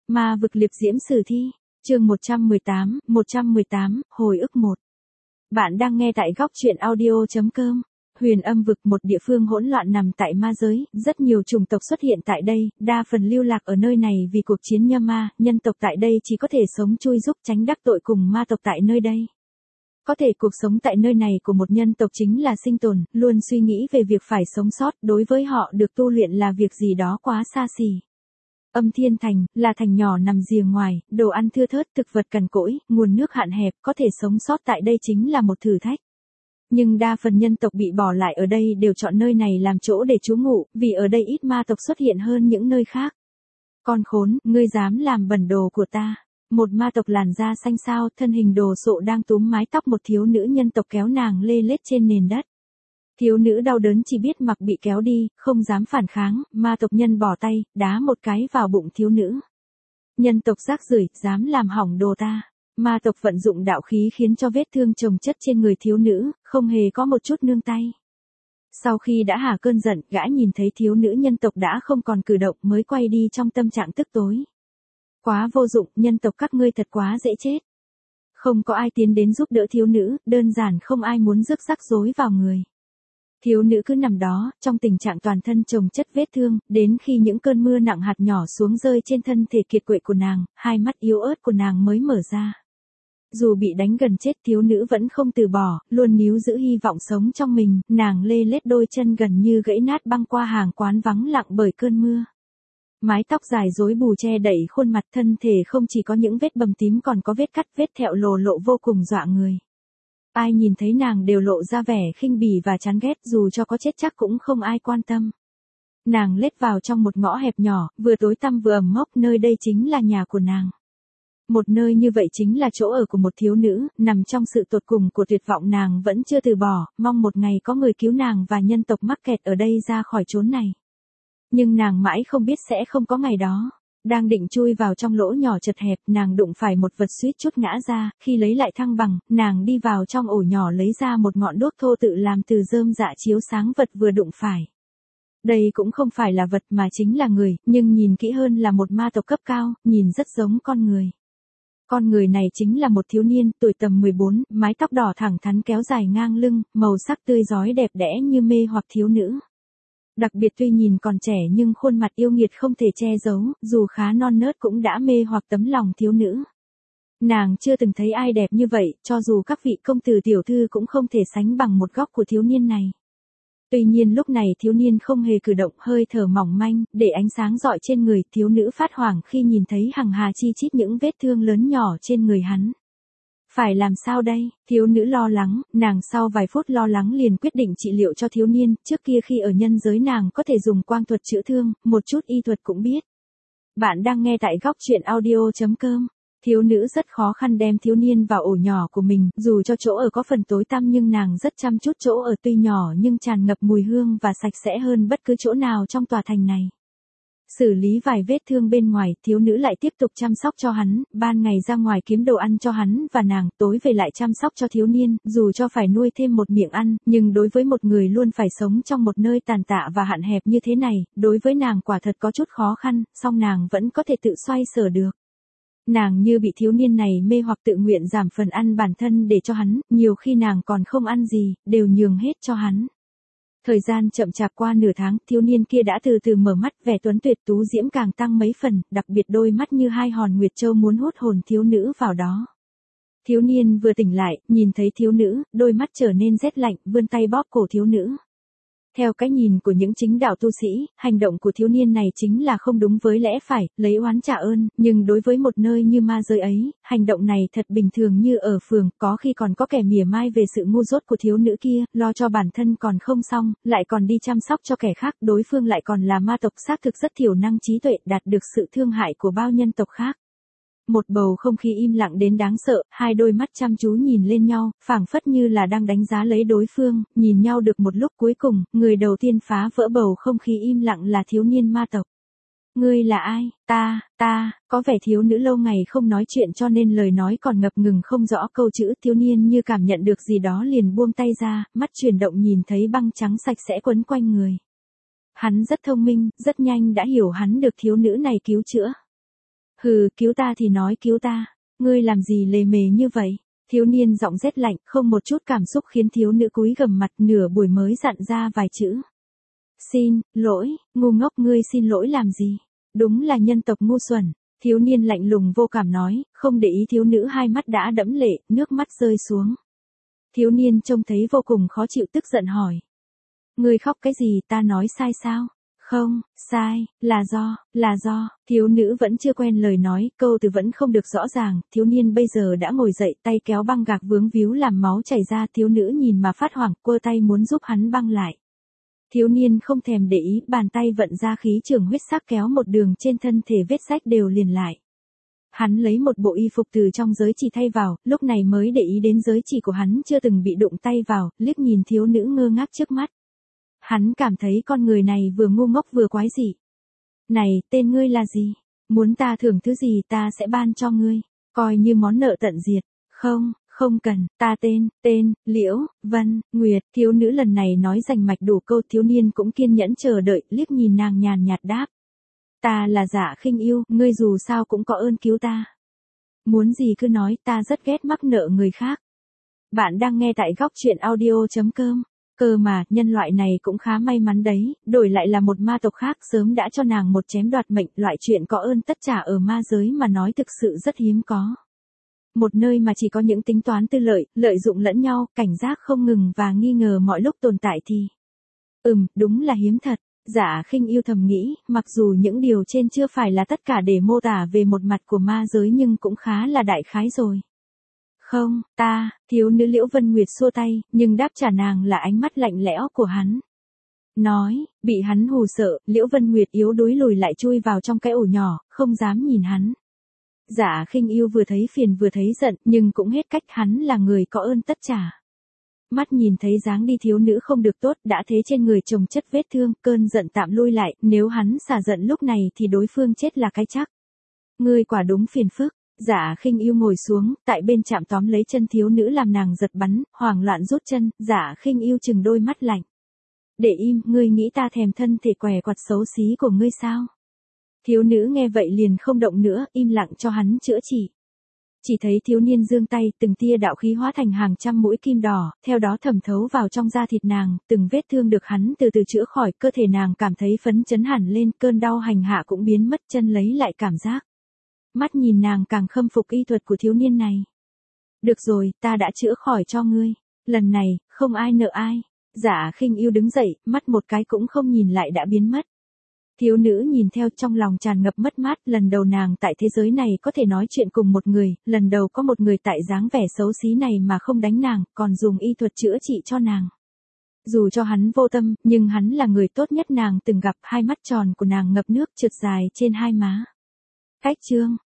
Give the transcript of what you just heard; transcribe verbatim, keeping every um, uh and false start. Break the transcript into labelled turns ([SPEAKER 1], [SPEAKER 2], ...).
[SPEAKER 1] Ma vực liệp diễm sử thi, chương một trăm mười tám, một trăm mười tám, hồi ức một. Bạn đang nghe tại góc truyện audio.com. Huyền âm vực, một địa phương hỗn loạn nằm tại ma giới, rất nhiều chủng tộc xuất hiện tại đây, đa phần lưu lạc ở nơi này vì cuộc chiến nhâm ma, nhân tộc tại đây chỉ có thể sống chui giúp tránh đắc tội cùng ma tộc tại nơi đây. Có thể cuộc sống tại nơi này của một nhân tộc chính là sinh tồn, luôn suy nghĩ về việc phải sống sót, đối với họ được tu luyện là việc gì đó quá xa xỉ. Âm Thiên Thành, là thành nhỏ nằm rìa ngoài, đồ ăn thưa thớt, thực vật cằn cỗi, nguồn nước hạn hẹp, có thể sống sót tại đây chính là một thử thách. Nhưng đa phần nhân tộc bị bỏ lại ở đây đều chọn nơi này làm chỗ để trú ngụ, vì ở đây ít ma tộc xuất hiện hơn những nơi khác. Con khốn, ngươi dám làm bẩn đồ của ta. Một ma tộc làn da xanh xao, thân hình đồ sộ đang túm mái tóc một thiếu nữ nhân tộc kéo nàng lê lết trên nền đất. Thiếu nữ đau đớn chỉ biết mặc bị kéo đi, không dám phản kháng, ma tộc nhân bỏ tay, đá một cái vào bụng thiếu nữ. Nhân tộc rác rưởi, dám làm hỏng đồ ta. Ma tộc vận dụng đạo khí khiến cho vết thương chồng chất trên người thiếu nữ, không hề có một chút nương tay. Sau khi đã hả cơn giận, gã nhìn thấy thiếu nữ nhân tộc đã không còn cử động mới quay đi trong tâm trạng tức tối. Quá vô dụng, nhân tộc các ngươi thật quá dễ chết. Không có ai tiến đến giúp đỡ thiếu nữ, đơn giản không ai muốn rước rắc rối vào người. Thiếu nữ cứ nằm đó, trong tình trạng toàn thân chồng chất vết thương, đến khi những cơn mưa nặng hạt nhỏ xuống rơi trên thân thể kiệt quệ của nàng, hai mắt yếu ớt của nàng mới mở ra. Dù bị đánh gần chết, thiếu nữ vẫn không từ bỏ, luôn níu giữ hy vọng sống trong mình, nàng lê lết đôi chân gần như gãy nát băng qua hàng quán vắng lặng bởi cơn mưa. Mái tóc dài rối bù che đậy khuôn mặt, thân thể không chỉ có những vết bầm tím còn có vết cắt vết thẹo lồ lộ vô cùng dọa người. Ai nhìn thấy nàng đều lộ ra vẻ khinh bỉ và chán ghét, dù cho có chết chắc cũng không ai quan tâm. Nàng lết vào trong một ngõ hẹp nhỏ, vừa tối tăm vừa ẩm mốc, nơi đây chính là nhà của nàng. Một nơi như vậy chính là chỗ ở của một thiếu nữ, nằm trong sự tột cùng của tuyệt vọng nàng vẫn chưa từ bỏ, mong một ngày có người cứu nàng và nhân tộc mắc kẹt ở đây ra khỏi chốn này. Nhưng nàng mãi không biết sẽ không có ngày đó. Đang định chui vào trong lỗ nhỏ chật hẹp, nàng đụng phải một vật suýt chút ngã ra, khi lấy lại thăng bằng, nàng đi vào trong ổ nhỏ lấy ra một ngọn đuốc thô tự làm từ rơm rạ chiếu sáng vật vừa đụng phải. Đây cũng không phải là vật mà chính là người, nhưng nhìn kỹ hơn là một ma tộc cấp cao, nhìn rất giống con người. Con người này chính là một thiếu niên, tuổi tầm mười bốn, mái tóc đỏ thẳng thắn kéo dài ngang lưng, màu sắc tươi rói đẹp đẽ như mê hoặc thiếu nữ. Đặc biệt tuy nhìn còn trẻ nhưng khuôn mặt yêu nghiệt không thể che giấu, dù khá non nớt cũng đã mê hoặc tấm lòng thiếu nữ. Nàng chưa từng thấy ai đẹp như vậy, cho dù các vị công tử tiểu thư cũng không thể sánh bằng một góc của thiếu niên này. Tuy nhiên lúc này thiếu niên không hề cử động, hơi thở mỏng manh, để ánh sáng rọi trên người, thiếu nữ phát hoảng khi nhìn thấy hằng hà chi chít những vết thương lớn nhỏ trên người hắn. Phải làm sao đây? Thiếu nữ lo lắng, nàng sau vài phút lo lắng liền quyết định trị liệu cho thiếu niên, trước kia khi ở nhân giới nàng có thể dùng quang thuật chữa thương, một chút y thuật cũng biết. Bạn đang nghe tại góc truyện audio.com. Thiếu nữ rất khó khăn đem thiếu niên vào ổ nhỏ của mình, dù cho chỗ ở có phần tối tăm nhưng nàng rất chăm chút chỗ ở, tuy nhỏ nhưng tràn ngập mùi hương và sạch sẽ hơn bất cứ chỗ nào trong tòa thành này. Xử lý vài vết thương bên ngoài, thiếu nữ lại tiếp tục chăm sóc cho hắn, ban ngày ra ngoài kiếm đồ ăn cho hắn và nàng, tối về lại chăm sóc cho thiếu niên, dù cho phải nuôi thêm một miệng ăn, nhưng đối với một người luôn phải sống trong một nơi tàn tạ và hạn hẹp như thế này, đối với nàng quả thật có chút khó khăn, song nàng vẫn có thể tự xoay sở được. Nàng như bị thiếu niên này mê hoặc tự nguyện giảm phần ăn bản thân để cho hắn, nhiều khi nàng còn không ăn gì, đều nhường hết cho hắn. Thời gian chậm chạp qua nửa tháng, thiếu niên kia đã từ từ mở mắt, vẻ tuấn tuyệt tú diễm càng tăng mấy phần, đặc biệt đôi mắt như hai hòn nguyệt châu muốn hút hồn thiếu nữ vào đó. Thiếu niên vừa tỉnh lại, nhìn thấy thiếu nữ, đôi mắt trở nên rét lạnh, vươn tay bóp cổ thiếu nữ. Theo cái nhìn của những chính đạo tu sĩ, hành động của thiếu niên này chính là không đúng với lẽ phải, lấy oán trả ơn, nhưng đối với một nơi như ma giới ấy, hành động này thật bình thường như ở phường, có khi còn có kẻ mỉa mai về sự ngu dốt của thiếu nữ kia, lo cho bản thân còn không xong, lại còn đi chăm sóc cho kẻ khác, đối phương lại còn là ma tộc xác thực rất thiểu năng trí tuệ, đạt được sự thương hại của bao nhân tộc khác. Một bầu không khí im lặng đến đáng sợ, hai đôi mắt chăm chú nhìn lên nhau, phảng phất như là đang đánh giá lấy đối phương, nhìn nhau được một lúc cuối cùng, người đầu tiên phá vỡ bầu không khí im lặng là thiếu niên ma tộc. Ngươi là ai? Ta, ta, có vẻ thiếu nữ lâu ngày không nói chuyện cho nên lời nói còn ngập ngừng không rõ câu chữ, thiếu niên như cảm nhận được gì đó liền buông tay ra, mắt chuyển động nhìn thấy băng trắng sạch sẽ quấn quanh người. Hắn rất thông minh, rất nhanh đã hiểu hắn được thiếu nữ này cứu chữa. Hừ, cứu ta thì nói cứu ta. Ngươi làm gì lề mề như vậy? Thiếu niên giọng rét lạnh, không một chút cảm xúc khiến thiếu nữ cúi gằm mặt nửa buổi mới dặn ra vài chữ. Xin, lỗi, ngu ngốc ngươi xin lỗi làm gì? Đúng là nhân tộc ngu xuẩn. Thiếu niên lạnh lùng vô cảm nói, không để ý thiếu nữ hai mắt đã đẫm lệ, nước mắt rơi xuống. Thiếu niên trông thấy vô cùng khó chịu tức giận hỏi. Ngươi khóc cái gì, ta nói sai sao? Không, sai, là do, là do, thiếu nữ vẫn chưa quen lời nói, câu từ vẫn không được rõ ràng, thiếu niên bây giờ đã ngồi dậy, tay kéo băng gạc vướng víu làm máu chảy ra, thiếu nữ nhìn mà phát hoảng, quơ tay muốn giúp hắn băng lại. Thiếu niên không thèm để ý, bàn tay vận ra khí trường huyết sắc kéo một đường trên thân thể vết rách đều liền lại. Hắn lấy một bộ y phục từ trong giới chỉ thay vào, lúc này mới để ý đến giới chỉ của hắn chưa từng bị đụng tay vào, liếc nhìn thiếu nữ ngơ ngác trước mắt. Hắn cảm thấy con người này vừa ngu ngốc vừa quái dị. Này, tên ngươi là gì? Muốn ta thưởng thứ gì ta sẽ ban cho ngươi, coi như món nợ tận diệt. Không, không cần, ta tên, tên, Liễu, Vân, Nguyệt. Thiếu nữ lần này nói rành mạch đủ câu, thiếu niên cũng kiên nhẫn chờ đợi, liếc nhìn nàng nhàn nhạt đáp. Ta là Dạ Khinh Yêu, ngươi dù sao cũng có ơn cứu ta. Muốn gì cứ nói, ta rất ghét mắc nợ người khác. Bạn đang nghe tại góc truyện audio chấm com. Cơ mà, nhân loại này cũng khá may mắn đấy, đổi lại là một ma tộc khác sớm đã cho nàng một chém đoạt mệnh, loại chuyện có ơn tất trả ở ma giới mà nói thực sự rất hiếm có. Một nơi mà chỉ có những tính toán tư lợi, lợi dụng lẫn nhau, cảnh giác không ngừng và nghi ngờ mọi lúc tồn tại thì. Ừm, đúng là hiếm thật. Dạ Khinh Yêu thầm nghĩ, mặc dù những điều trên chưa phải là tất cả để mô tả về một mặt của ma giới nhưng cũng khá là đại khái rồi. Không, ta, thiếu nữ Liễu Vân Nguyệt xua tay, nhưng đáp trả nàng là ánh mắt lạnh lẽo của hắn. Nói, bị hắn hù sợ, Liễu Vân Nguyệt yếu đuối lùi lại chui vào trong cái ổ nhỏ, không dám nhìn hắn. Dạ Khinh Yêu vừa thấy phiền vừa thấy giận, nhưng cũng hết cách, hắn là người có ơn tất trả. Mắt nhìn thấy dáng đi thiếu nữ không được tốt, đã thế trên người chồng chất vết thương, cơn giận tạm lui lại, nếu hắn xả giận lúc này thì đối phương chết là cái chắc. Ngươi quả đúng phiền phức. Dạ Khinh Yêu ngồi xuống, tại bên chạm tóm lấy chân thiếu nữ làm nàng giật bắn, hoảng loạn rút chân, Dạ Khinh Yêu chừng đôi mắt lạnh. Để im, ngươi nghĩ ta thèm thân thể què quặt xấu xí của ngươi sao? Thiếu nữ nghe vậy liền không động nữa, im lặng cho hắn chữa trị. Chỉ thấy thiếu niên giương tay, từng tia đạo khí hóa thành hàng trăm mũi kim đỏ, theo đó thẩm thấu vào trong da thịt nàng, từng vết thương được hắn từ từ chữa khỏi, cơ thể nàng cảm thấy phấn chấn hẳn lên, cơn đau hành hạ cũng biến mất, chân lấy lại cảm giác. Mắt nhìn nàng càng khâm phục y thuật của thiếu niên này. Được rồi, ta đã chữa khỏi cho ngươi. Lần này, không ai nợ ai. Dạ Khinh Yêu đứng dậy, mắt một cái cũng không nhìn lại đã biến mất. Thiếu nữ nhìn theo trong lòng tràn ngập mất mát, lần đầu nàng tại thế giới này có thể nói chuyện cùng một người, lần đầu có một người tại dáng vẻ xấu xí này mà không đánh nàng, còn dùng y thuật chữa trị cho nàng. Dù cho hắn vô tâm, nhưng hắn là người tốt nhất nàng từng gặp, hai mắt tròn của nàng ngập nước trượt dài trên hai má. Cách chương.